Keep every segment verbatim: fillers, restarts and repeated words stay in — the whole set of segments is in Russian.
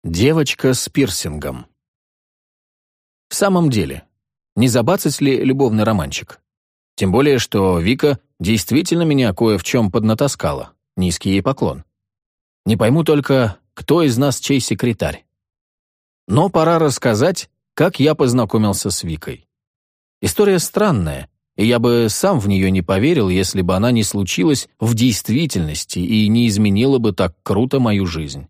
Девочка с пирсингом. В самом деле, не забацать ли любовный романчик? Тем более, что Вика действительно меня кое в чем поднатаскала. Низкий ей поклон. Не пойму только, кто из нас чей секретарь. Но пора рассказать, как я познакомился с Викой. История странная, и я бы сам в нее не поверил, если бы она не случилась в действительности и не изменила бы так круто мою жизнь.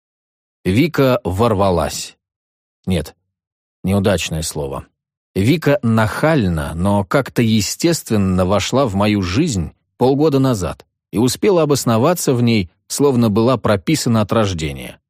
Вика ворвалась. Нет, неудачное слово. Вика нахально, но как-то естественно вошла в мою жизнь полгода назад и успела обосноваться в ней, словно была прописана от рождения.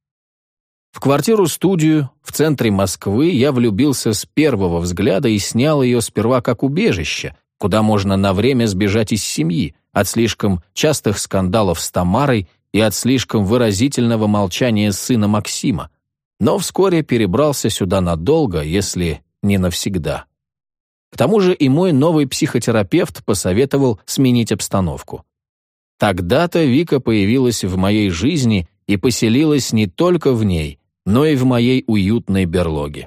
В квартиру-студию в центре Москвы я влюбился с первого взгляда и снял ее сперва как убежище, куда можно на время сбежать из семьи, от слишком частых скандалов с Тамарой и от слишком выразительного молчания сына Максима, но вскоре перебрался сюда надолго, если не навсегда. К тому же и мой новый психотерапевт посоветовал сменить обстановку. Тогда-то Вика появилась в моей жизни и поселилась не только в ней, но и в моей уютной берлоге.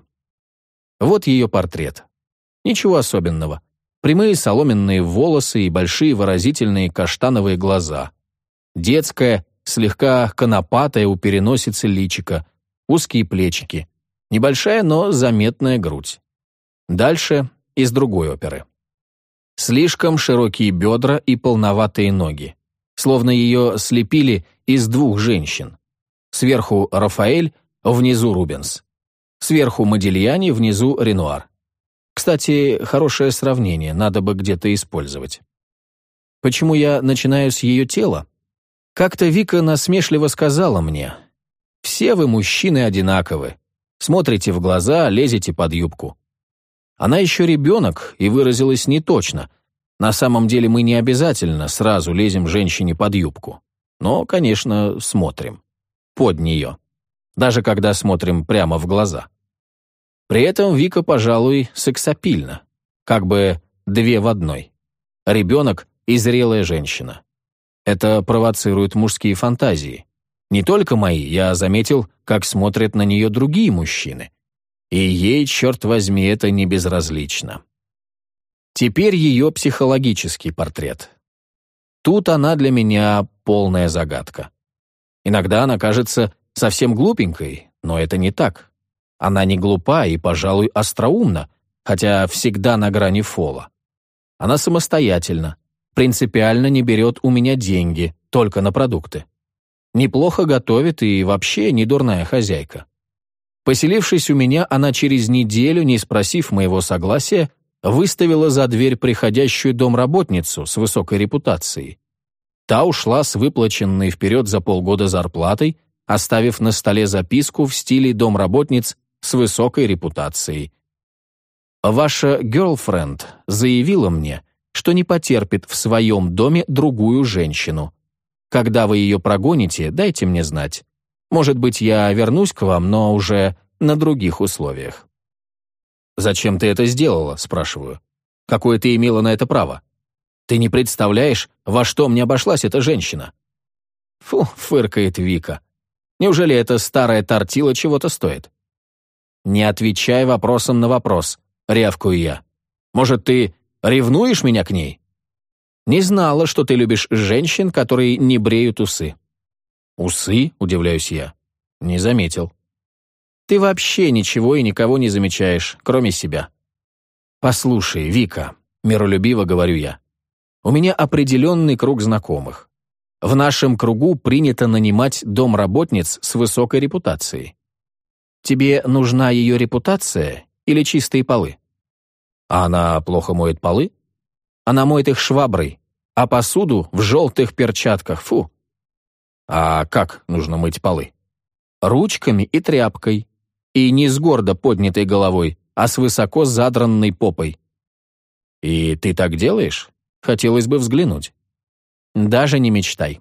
Вот ее портрет. Ничего особенного. Прямые соломенные волосы и большие выразительные каштановые глаза. Детская, слегка конопатая у переносицы личика, узкие плечики, небольшая, но заметная грудь. Дальше из другой оперы. Слишком широкие бедра и полноватые ноги, словно ее слепили из двух женщин. Сверху Рафаэль, внизу Рубенс. Сверху Модильяни, внизу Ренуар. Кстати, хорошее сравнение, надо бы где-то использовать. Почему я начинаю с ее тела? Как-то Вика насмешливо сказала мне: «Все вы, мужчины, одинаковы. Смотрите в глаза, лезете под юбку». Она еще ребенок и выразилась неточно. На самом деле мы не обязательно сразу лезем женщине под юбку. Но, конечно, смотрим. Под нее. Даже когда смотрим прямо в глаза. При этом Вика, пожалуй, сексапильна. Как бы две в одной. Ребенок и зрелая женщина. Это провоцирует мужские фантазии. Не только мои, я заметил, как смотрят на нее другие мужчины. И ей, черт возьми, это не безразлично. Теперь ее психологический портрет. Тут она для меня полная загадка. Иногда она кажется совсем глупенькой, но это не так. Она не глупа и, пожалуй, остроумна, хотя всегда на грани фола. Она самостоятельна, принципиально не берет у меня деньги, только на продукты. Неплохо готовит и вообще не дурная хозяйка. Поселившись у меня, она через неделю, не спросив моего согласия, выставила за дверь приходящую домработницу с высокой репутацией. Та ушла с выплаченной вперед за полгода зарплатой, оставив на столе записку в стиле домработниц с высокой репутацией. «Ваша girlfriend заявила мне, что не потерпит в своем доме другую женщину. Когда вы ее прогоните, дайте мне знать. Может быть, я вернусь к вам, но уже на других условиях». «Зачем ты это сделала?» – спрашиваю. «Какое ты имела на это право? Ты не представляешь, во что мне обошлась эта женщина?» «Фу», – фыркает Вика. «Неужели эта старая тортила чего-то стоит?» «Не отвечай вопросом на вопрос», – рявкаю я. «Может, ты ревнуешь меня к ней?» «Не знала, что ты любишь женщин, которые не бреют усы». «Усы?» – удивляюсь я. «Не заметил». «Ты вообще ничего и никого не замечаешь, кроме себя». «Послушай, Вика», – миролюбиво говорю я, – «у меня определенный круг знакомых. В нашем кругу принято нанимать домработниц с высокой репутацией. Тебе нужна ее репутация или чистые полы?» «А она плохо моет полы?» «Она моет их шваброй, а посуду в желтых перчатках, фу». «А как нужно мыть полы?» «Ручками и тряпкой. И не с гордо поднятой головой, а с высоко задранной попой». «И ты так делаешь? Хотелось бы взглянуть». «Даже не мечтай».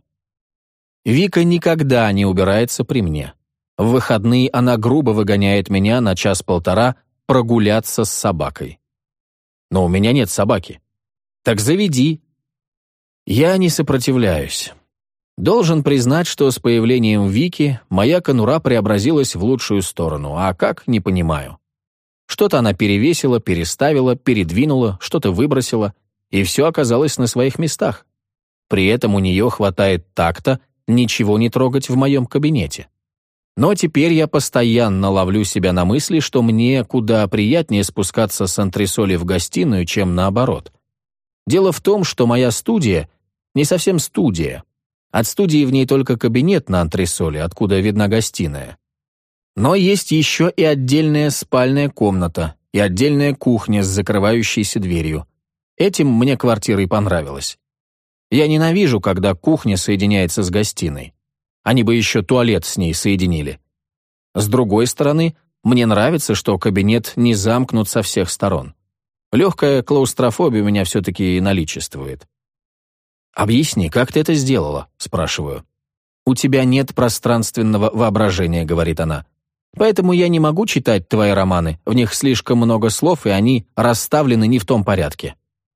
Вика никогда не убирается при мне. В выходные она грубо выгоняет меня на час-полтора прогуляться с собакой. «Но у меня нет собаки». «Так заведи». Я не сопротивляюсь. Должен признать, что с появлением Вики моя конура преобразилась в лучшую сторону, а как — не понимаю. Что-то она перевесила, переставила, передвинула, что-то выбросила, и все оказалось на своих местах. При этом у нее хватает такта ничего не трогать в моем кабинете. Но теперь я постоянно ловлю себя на мысли, что мне куда приятнее спускаться с антресоли в гостиную, чем наоборот. Дело в том, что моя студия не совсем студия. От студии в ней только кабинет на антресоли, откуда видна гостиная. Но есть еще и отдельная спальная комната, и отдельная кухня с закрывающейся дверью. Этим мне квартира и понравилась. Я ненавижу, когда кухня соединяется с гостиной. Они бы еще туалет с ней соединили. С другой стороны, мне нравится, что кабинет не замкнут со всех сторон. Легкая клаустрофобия у меня все-таки наличествует. «Объясни, как ты это сделала?» – спрашиваю. «У тебя нет пространственного воображения», – говорит она. «Поэтому я не могу читать твои романы, в них слишком много слов, и они расставлены не в том порядке».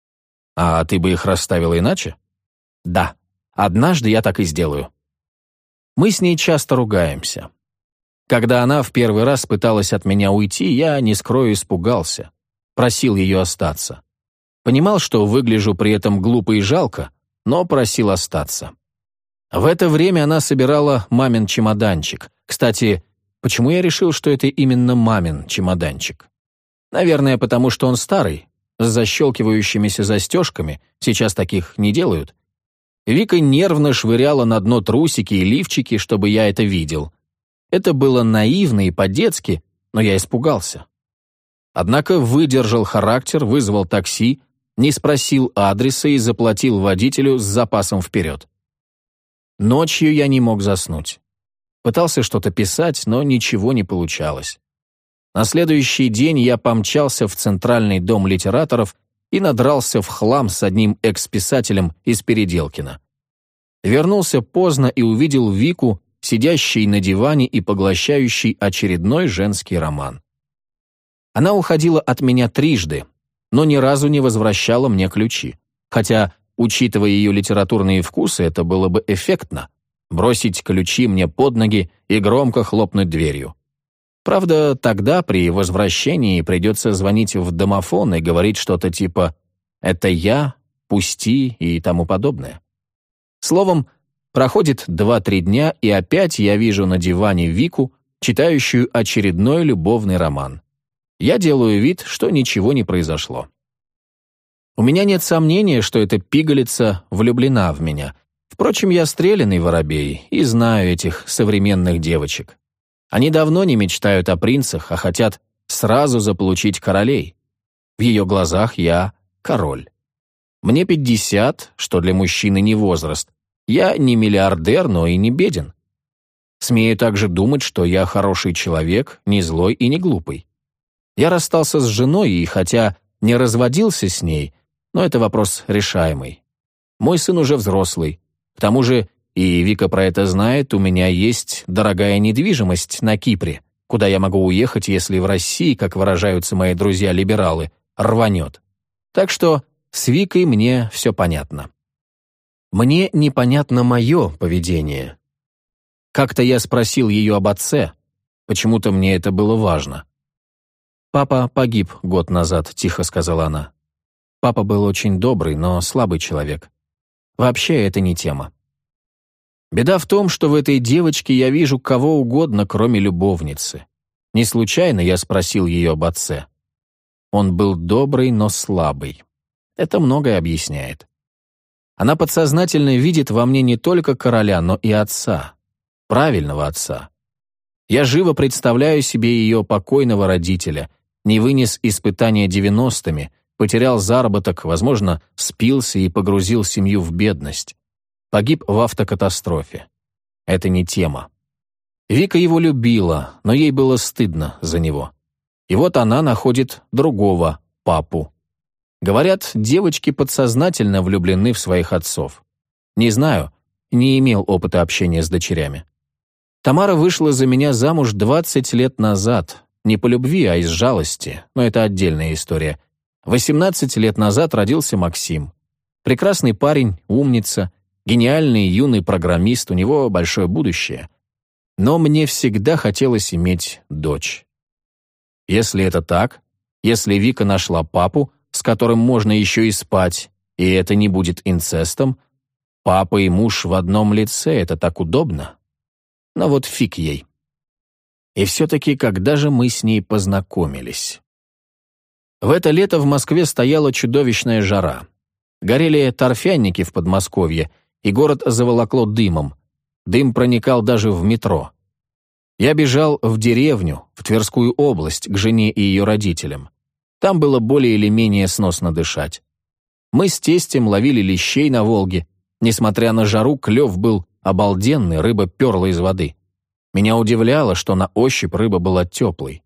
«А ты бы их расставила иначе?» «Да. Однажды я так и сделаю». Мы с ней часто ругаемся. Когда она в первый раз пыталась от меня уйти, я, не скрою, испугался. Просил ее остаться. Понимал, что выгляжу при этом глупо и жалко, но просил остаться. В это время она собирала мамин чемоданчик. Кстати, почему я решил, что это именно мамин чемоданчик? Наверное, потому что он старый, с защелкивающимися застежками, сейчас таких не делают. Вика нервно швыряла на дно трусики и лифчики, чтобы я это видел. Это было наивно и по-детски, но я испугался. Однако выдержал характер, вызвал такси, не спросил адреса и заплатил водителю с запасом вперед. Ночью я не мог заснуть. Пытался что-то писать, но ничего не получалось. На следующий день я помчался в Центральный дом литераторов и надрался в хлам с одним экс-писателем из Переделкина. Вернулся поздно и увидел Вику, сидящей на диване и поглощающей очередной женский роман. Она уходила от меня трижды, но ни разу не возвращала мне ключи. Хотя, учитывая ее литературные вкусы, это было бы эффектно — бросить ключи мне под ноги и громко хлопнуть дверью. Правда, тогда при возвращении придется звонить в домофон и говорить что-то типа «это я», «пусти» и тому подобное. Словом, проходит два-три дня, и опять я вижу на диване Вику, читающую очередной любовный роман. Я делаю вид, что ничего не произошло. У меня нет сомнения, что эта пигалица влюблена в меня. Впрочем, я стрелянный воробей и знаю этих современных девочек. Они давно не мечтают о принцах, а хотят сразу заполучить королей. В ее глазах я король. Мне пятьдесят, что для мужчины не возраст. Я не миллиардер, но и не беден. Смею также думать, что я хороший человек, не злой и не глупый. Я расстался с женой, и хотя не разводился с ней, но это вопрос решаемый. Мой сын уже взрослый. К тому же, и Вика про это знает, у меня есть дорогая недвижимость на Кипре, куда я могу уехать, если в России, как выражаются мои друзья-либералы, рванет. Так что с Викой мне все понятно. Мне непонятно мое поведение. Как-то я спросил ее об отце. Почему-то мне это было важно. «Папа погиб год назад», — тихо сказала она. «Папа был очень добрый, но слабый человек. Вообще это не тема. Беда в том, что в этой девочке я вижу кого угодно, кроме любовницы. Не случайно я спросил ее об отце. Он был добрый, но слабый. Это многое объясняет. Она подсознательно видит во мне не только короля, но и отца. Правильного отца. Я живо представляю себе ее покойного родителя, не вынес испытания девяностыми, потерял заработок, возможно, спился и погрузил семью в бедность. Погиб в автокатастрофе. Это не тема. Вика его любила, но ей было стыдно за него. И вот она находит другого папу. Говорят, девочки подсознательно влюблены в своих отцов. Не знаю, не имел опыта общения с дочерями. Тамара вышла за меня замуж двадцать лет назад. Не по любви, а из жалости, но это отдельная история. восемнадцать лет назад родился Максим. Прекрасный парень, умница. Гениальный юный программист, у него большое будущее. Но мне всегда хотелось иметь дочь. Если это так, если Вика нашла папу, с которым можно еще и спать, и это не будет инцестом, папа и муж в одном лице — это так удобно. Но вот фиг ей. И все-таки когда же мы с ней познакомились? В это лето в Москве стояла чудовищная жара. Горели торфяники в Подмосковье, и город заволокло дымом. Дым проникал даже в метро. Я бежал в деревню, в Тверскую область, к жене и ее родителям. Там было более или менее сносно дышать. Мы с тестем ловили лещей на Волге. Несмотря на жару, клев был обалденный, рыба перла из воды. Меня удивляло, что на ощупь рыба была теплой.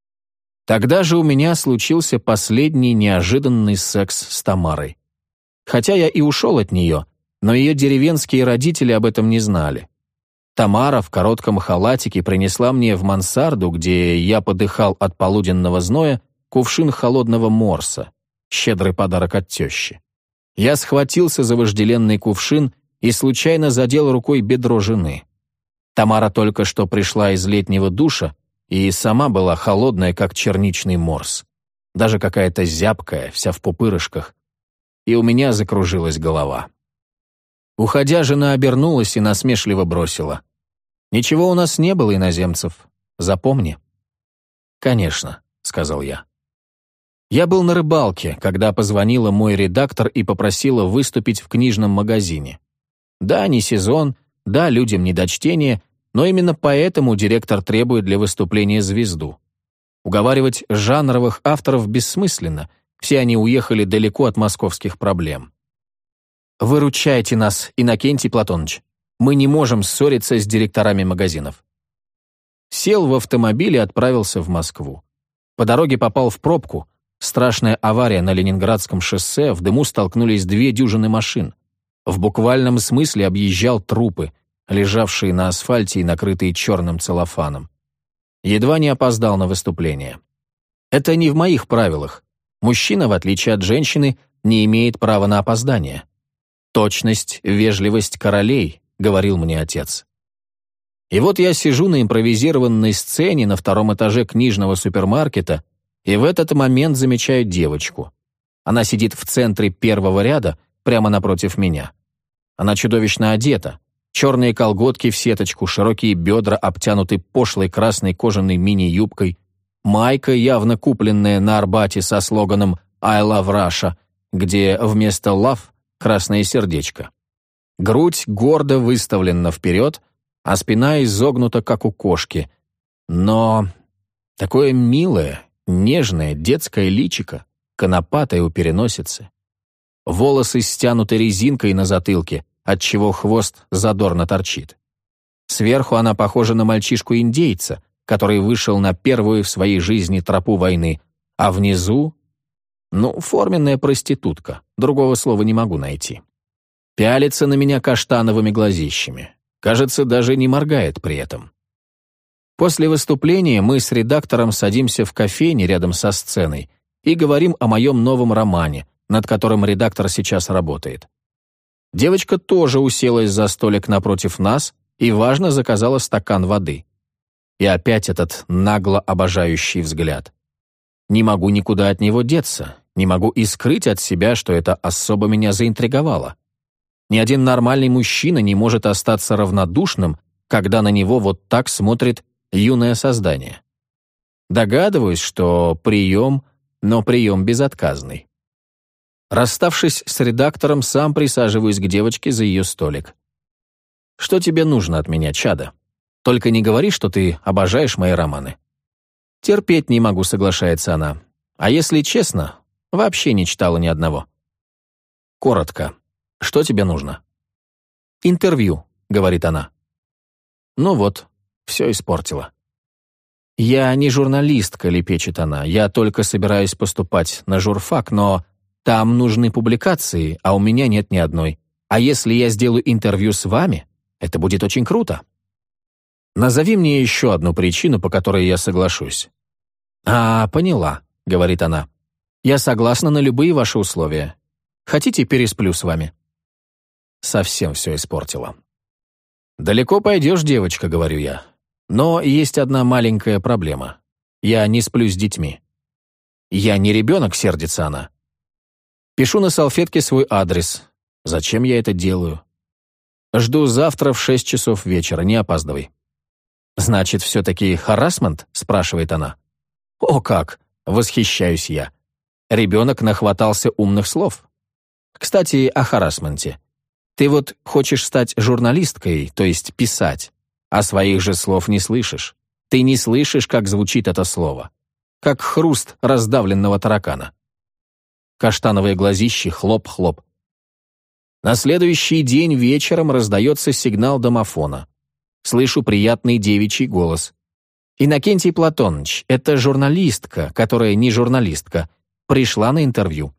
Тогда же у меня случился последний неожиданный секс с Тамарой. Хотя я и ушел от нее, но ее деревенские родители об этом не знали. Тамара в коротком халатике принесла мне в мансарду, где я подыхал от полуденного зноя, кувшин холодного морса, щедрый подарок от тещи. Я схватился за вожделенный кувшин и случайно задел рукой бедро жены. Тамара только что пришла из летнего душа и сама была холодная, как черничный морс. Даже какая-то зябкая, вся в пупырышках. И у меня закружилась голова. Уходя, жена обернулась и насмешливо бросила: «Ничего у нас не было, иноземцев. Запомни». «Конечно», — сказал я. Я был на рыбалке, когда позвонила мой редактор и попросила выступить в книжном магазине. Да, не сезон, да, людям не до чтения, но именно поэтому директор требует для выступления звезду. Уговаривать жанровых авторов бессмысленно, все они уехали далеко от московских проблем. «Выручайте нас, Иннокентий Платоныч. Мы не можем ссориться с директорами магазинов». Сел в автомобиль и отправился в Москву. По дороге попал в пробку. Страшная авария на Ленинградском шоссе, в дыму столкнулись две дюжины машин. В буквальном смысле объезжал трупы, лежавшие на асфальте и накрытые черным целлофаном. Едва не опоздал на выступление. Это не в моих правилах. Мужчина, в отличие от женщины, не имеет права на опоздание. «Точность, вежливость королей», — говорил мне отец. И вот я сижу на импровизированной сцене на втором этаже книжного супермаркета, и в этот момент замечаю девочку. Она сидит в центре первого ряда, прямо напротив меня. Она чудовищно одета. Черные колготки в сеточку, широкие бедра обтянуты пошлой красной кожаной мини-юбкой, майка, явно купленная на Арбате со слоганом «I love Russia», где вместо «love» красное сердечко. Грудь гордо выставлена вперед, а спина изогнута, как у кошки. Но такое милое, нежное детское личико, конопатое у переносицы. Волосы стянуты резинкой на затылке, отчего хвост задорно торчит. Сверху она похожа на мальчишку-индейца, который вышел на первую в своей жизни тропу войны, а внизу, ну, форменная проститутка, другого слова не могу найти. Пялится на меня каштановыми глазищами. Кажется, даже не моргает при этом. После выступления мы с редактором садимся в кофейне рядом со сценой и говорим о моем новом романе, над которым редактор сейчас работает. Девочка тоже уселась за столик напротив нас и важно заказала стакан воды. И опять этот нагло обожающий взгляд. Не могу никуда от него деться, не могу и скрыть от себя, что это особо меня заинтриговало. Ни один нормальный мужчина не может остаться равнодушным, когда на него вот так смотрит юное создание. Догадываюсь, что прием, но прием безотказный. Расставшись с редактором, сам присаживаюсь к девочке за ее столик. «Что тебе нужно от меня, чадо? Только не говори, что ты обожаешь мои романы». «Терпеть не могу», — соглашается она. «А если честно, вообще не читала ни одного». «Коротко. Что тебе нужно?» «Интервью», — говорит она. Ну вот, все испортила. «Я не журналистка», — лепечет она. «Я только собираюсь поступать на журфак, но там нужны публикации, а у меня нет ни одной. А если я сделаю интервью с вами, это будет очень круто». «Назови мне еще одну причину, по которой я соглашусь». «А, поняла», — говорит она. «Я согласна на любые ваши условия. Хотите, пересплю с вами?» совсем все испортила. «Далеко пойдешь, девочка», — говорю я. «Но есть одна маленькая проблема. Я не сплю с детьми». «Я не ребенок», — сердится она. Пишу на салфетке свой адрес. Зачем я это делаю? Жду завтра в шесть часов вечера, не опаздывай. «Значит, все-таки харассмент?» — спрашивает она. «О как!» — восхищаюсь я. Ребенок нахватался умных слов. Кстати, о харассменте. Ты вот хочешь стать журналисткой, то есть писать, а своих же слов не слышишь. Ты не слышишь, как звучит это слово. Как хруст раздавленного таракана. Каштановые глазищи хлоп-хлоп. На следующий день вечером раздается сигнал домофона. Слышу приятный девичий голос. «Иннокентий Платоныч, это журналистка, которая не журналистка, пришла на интервью».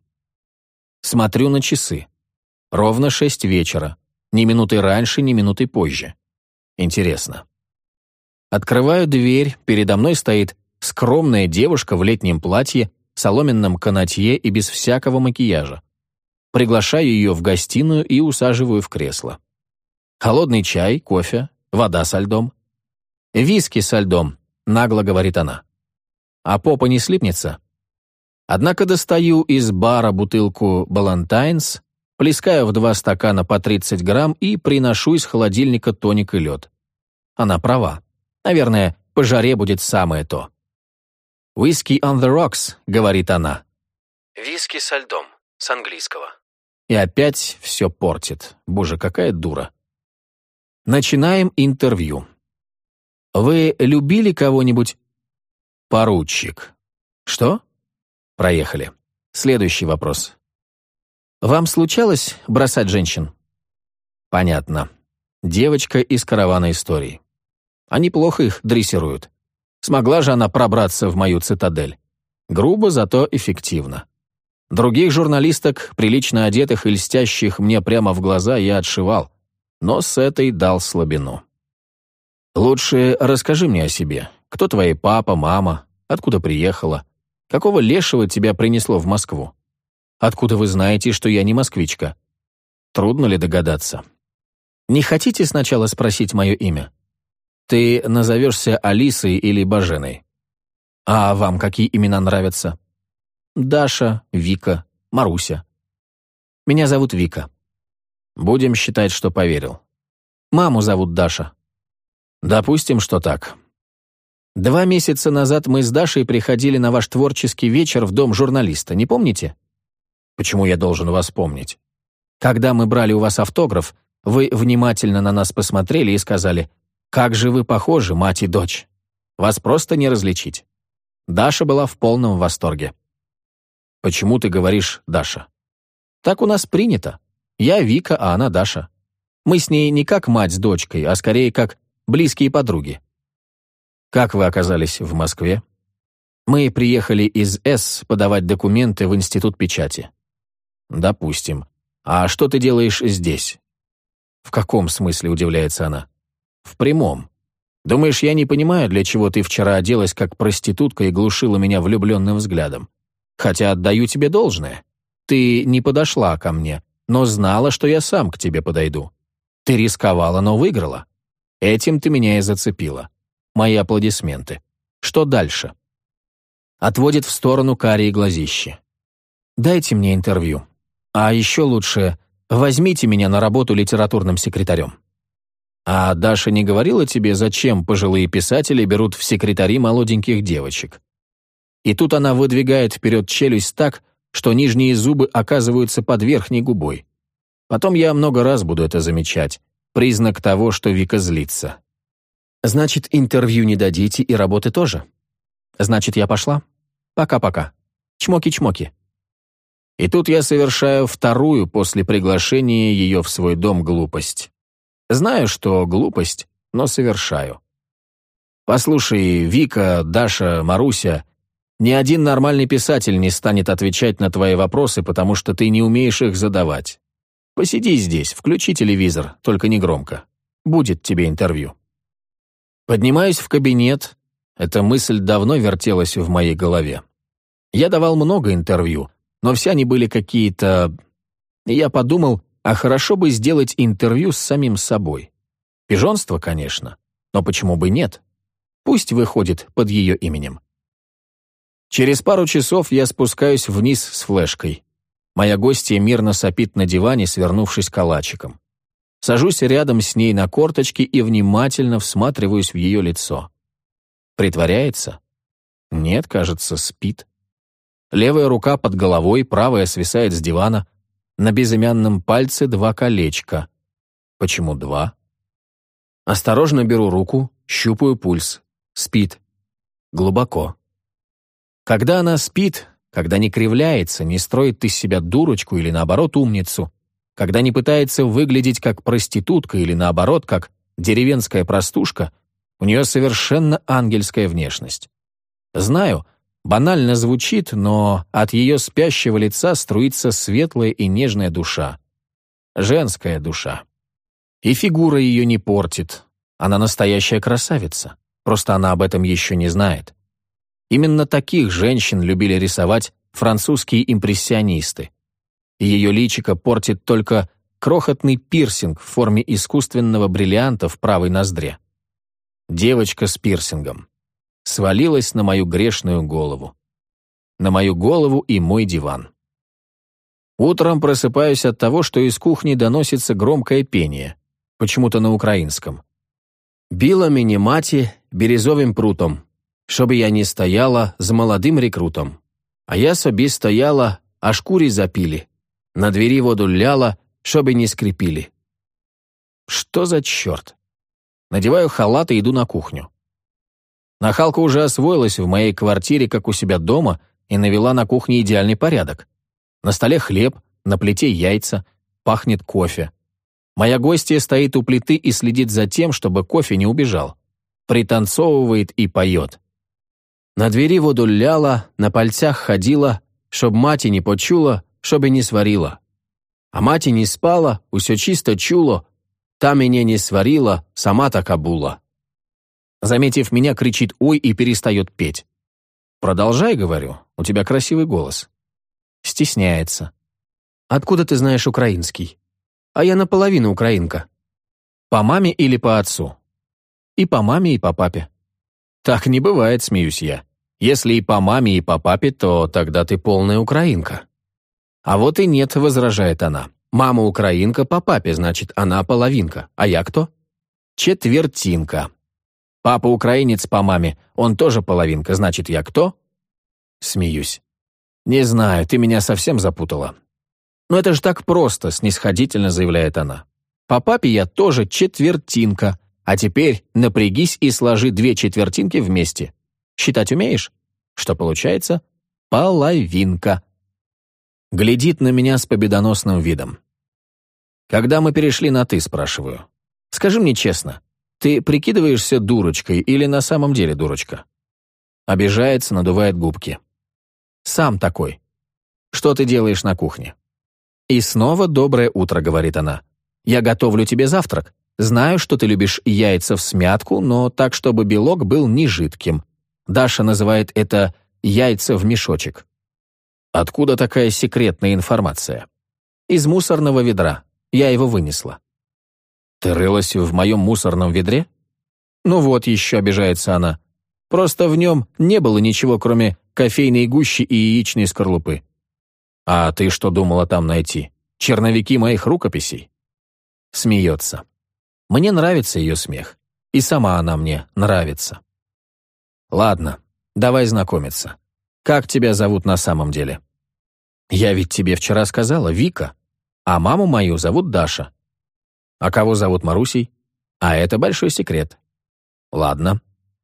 Смотрю на часы. Ровно шесть вечера. Ни минуты раньше, ни минуты позже. Интересно. Открываю дверь, передо мной стоит скромная девушка в летнем платье, соломенном канатье и без всякого макияжа. Приглашаю ее в гостиную и усаживаю в кресло. Холодный чай, кофе, вода со льдом. «Виски со льдом», — нагло говорит она. «А попа не слипнется?» Однако достаю из бара бутылку «Балантайнс», плескаю в два стакана по тридцать грамм и приношу из холодильника тоник и лед. Она права. Наверное, по жаре будет самое то. «Whisky on the rocks», — говорит она. «Виски со льдом», с английского. И опять все портит. Боже, какая дура. Начинаем интервью. «Вы любили кого-нибудь?» «Поручик». «Что?» «Проехали. Следующий вопрос». «Вам случалось бросать женщин?» «Понятно. Девочка из каравана историй. Они плохо их дрессируют. Смогла же она пробраться в мою цитадель. Грубо, зато эффективно. Других журналисток, прилично одетых и льстящих мне прямо в глаза, я отшивал, но с этой дал слабину. Лучше расскажи мне о себе. Кто твои папа, мама? Откуда приехала? Какого лешего тебя принесло в Москву? Откуда вы знаете, что я не москвичка? Трудно ли догадаться? Не хотите сначала спросить мое имя? Ты назовешься Алисой или Баженой. А вам какие имена нравятся? Даша, Вика, Маруся. Меня зовут Вика. Будем считать, что поверил. Маму зовут Даша. Допустим, что так. Два месяца назад мы с Дашей приходили на ваш творческий вечер в дом журналиста, не помните? Почему я должен вас помнить? Когда мы брали у вас автограф, вы внимательно на нас посмотрели и сказали: «Как же вы похожи, мать и дочь! Вас просто не различить». Даша была в полном восторге. «Почему ты говоришь Даша?» «Так у нас принято. Я Вика, а она Даша. Мы с ней не как мать с дочкой, а скорее как близкие подруги». «Как вы оказались в Москве?» «Мы приехали из С подавать документы в Институт печати». «Допустим. А что ты делаешь здесь?» «В каком смысле?» — удивляется она. «В прямом. Думаешь, я не понимаю, для чего ты вчера оделась как проститутка и глушила меня влюбленным взглядом? Хотя отдаю тебе должное. Ты не подошла ко мне, но знала, что я сам к тебе подойду. Ты рисковала, но выиграла. Этим ты меня и зацепила. Мои аплодисменты. Что дальше?» Отводит в сторону карие глазищи. «Дайте мне интервью. А еще лучше, возьмите меня на работу литературным секретарем». «А Даша не говорила тебе, зачем пожилые писатели берут в секретари молоденьких девочек?» И тут она выдвигает вперед челюсть так, что нижние зубы оказываются под верхней губой. Потом я много раз буду это замечать. Признак того, что Вика злится. «Значит, интервью не дадите и работы тоже? Значит, я пошла? Пока-пока. Чмоки-чмоки». И тут я совершаю вторую после приглашения ее в свой дом глупость. Знаю, что глупость, но совершаю. «Послушай, Вика, Даша, Маруся, ни один нормальный писатель не станет отвечать на твои вопросы, потому что ты не умеешь их задавать. Посиди здесь, включи телевизор, только не громко. Будет тебе интервью». Поднимаюсь в кабинет. Эта мысль давно вертелась в моей голове. Я давал много интервью, но все они были какие-то... Я подумал, а хорошо бы сделать интервью с самим собой. Пижонство, конечно, но почему бы нет? Пусть выходит под ее именем. Через пару часов я спускаюсь вниз с флешкой. Моя гостья мирно сопит на диване, свернувшись калачиком. Сажусь рядом с ней на корточки и внимательно всматриваюсь в ее лицо. Притворяется? Нет, кажется, спит. Левая рука под головой, правая свисает с дивана. На безымянном пальце два колечка. Почему два? Осторожно беру руку, щупаю пульс. Спит. Глубоко. Когда она спит, когда не кривляется, не строит из себя дурочку или, наоборот, умницу, когда не пытается выглядеть как проститутка или, наоборот, как деревенская простушка, у нее совершенно ангельская внешность. Знаю, банально звучит, но от ее спящего лица струится светлая и нежная душа. Женская душа. И фигура ее не портит. Она настоящая красавица. Просто она об этом еще не знает. Именно таких женщин любили рисовать французские импрессионисты. И ее личико портит только крохотный пирсинг в форме искусственного бриллианта в правой ноздре. Девочка с пирсингом. Свалилась на мою грешную голову. На мою голову и мой диван. Утром просыпаюсь от того, что из кухни доносится громкое пение, почему-то на украинском. «Біла мені маті бірізовим прутом, щоб я не стояла з молодим рекрутом. А я собі стояла, аж курі запілі, на двері воду ляла, щоб не скрипіли». Что за черт? Надеваю халат и иду на кухню. Нахалка уже освоилась в моей квартире, как у себя дома, и навела на кухне идеальный порядок. На столе хлеб, на плите яйца, пахнет кофе. Моя гостья стоит у плиты и следит за тем, чтобы кофе не убежал. Пританцовывает и поет. На двери воду ляла, на пальцях ходила, чтоб маті не почула, щоб і не сварила. А маті не спала, усё чисто чуло, та меня не сварила, сама така була. Заметив меня, кричит «ой» и перестает петь. «Продолжай», — говорю, — «у тебя красивый голос». Стесняется. «Откуда ты знаешь украинский?» «А я наполовину украинка». «По маме или по отцу?» «И по маме, и по папе». «Так не бывает», — смеюсь я. «Если и по маме, и по папе, то тогда ты полная украинка». «А вот и нет», — возражает она. «Мама украинка, по папе, значит, она половинка. А я кто?» «Четвертинка». «Папа украинец по маме, он тоже половинка, значит, я кто?» Смеюсь. «Не знаю, ты меня совсем запутала». «Но это же так просто», — снисходительно заявляет она. «По папе я тоже четвертинка, а теперь напрягись и сложи две четвертинки вместе. Считать умеешь?» Что получается? Половинка. Глядит на меня с победоносным видом. Когда мы перешли на «ты», спрашиваю. «Скажи мне честно, ты прикидываешься дурочкой или на самом деле дурочка?» Обижается, надувает губки. «Сам такой. Что ты делаешь на кухне?» «И снова доброе утро», — говорит она. «Я готовлю тебе завтрак. Знаю, что ты любишь яйца всмятку, но так, чтобы белок был не жидким. Даша называет это «яйца в мешочек». Откуда такая секретная информация? Из мусорного ведра. Я его вынесла. Ты рылась в моем мусорном ведре? Ну вот еще, обижается она. Просто в нем не было ничего, кроме кофейной гущи и яичной скорлупы. А ты что думала там найти? Черновики моих рукописей? Смеется. Мне нравится ее смех. И сама она мне нравится. Ладно, давай знакомиться. Как тебя зовут на самом деле? Я ведь тебе вчера сказала, Вика. А маму мою зовут Даша. А кого зовут Марусей? А это большой секрет. Ладно.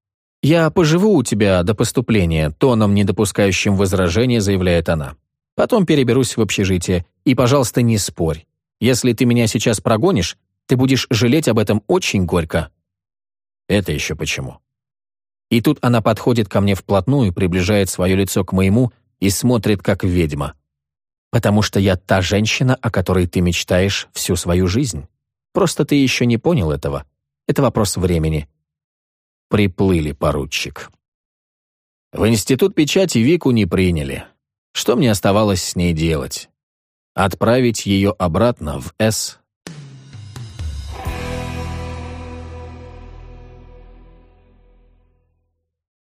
Я поживу у тебя до поступления, тоном, не допускающим возражения, заявляет она. Потом переберусь в общежитие. И, пожалуйста, не спорь. Если ты меня сейчас прогонишь, ты будешь жалеть об этом очень горько. Это еще почему? И тут она подходит ко мне вплотную, приближает свое лицо к моему и смотрит, как ведьма. Потому что я та женщина, о которой ты мечтаешь всю свою жизнь. Просто ты еще не понял этого. Это вопрос времени. Приплыли, поручик. В институт печати Вику не приняли. Что мне оставалось с ней делать? Отправить ее обратно в С